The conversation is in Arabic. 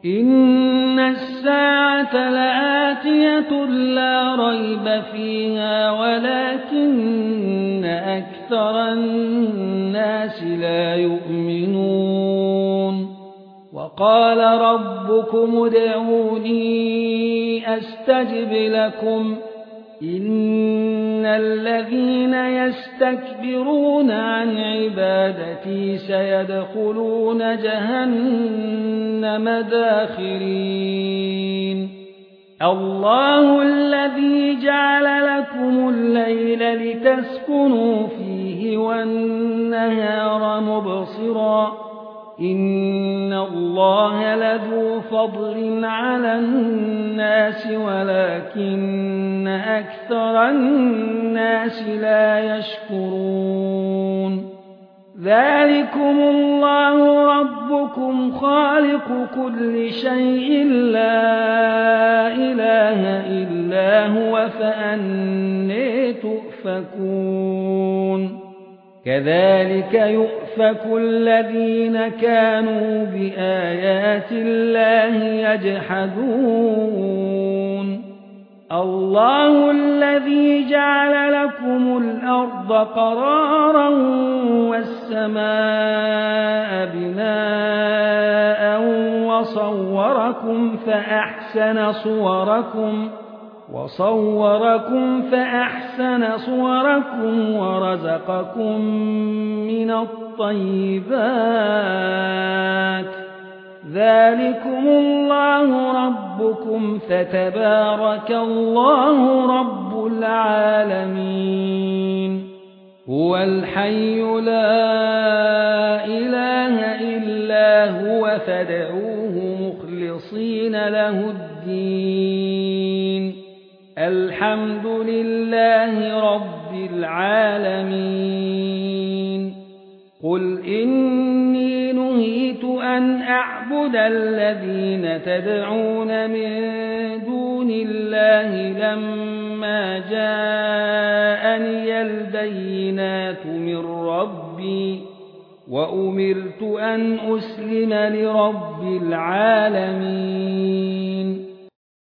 إن الساعة لآتية لا ريب فيها ولكن أكثر الناس لا يؤمنون وقال ربكم ادعوني أستجب لكم إن الذين يستكبرون عن عبادتي سيدخلون جهنم داخرين الله الذي جعل لكم الليل لتسكنوا فيه والنهار مبصرا إن الله لذو فضل على الناس ولكن أكثر الناس لا يشكرون ذلكم الله ربكم خالق كل شيء لا إله إلا هو فأنى تؤفكون كذلك يؤفك الذين كانوا بآيات الله يجحدون الله الذي جعل لكم الأرض قرارا والسماء بناء وصوركم فأحسن صوركم ورزقكم من الطيبات ذلكم الله ربكم فتبارك الله رب العالمين هو الحي لا إله إلا هو فادعوه مخلصين له الدين الحمد لله رب العالمين قل إني نهيت أن أعبد الذين تدعون من دون الله لما جاءني البينات من ربي وأمرت أن أسلم لرب العالمين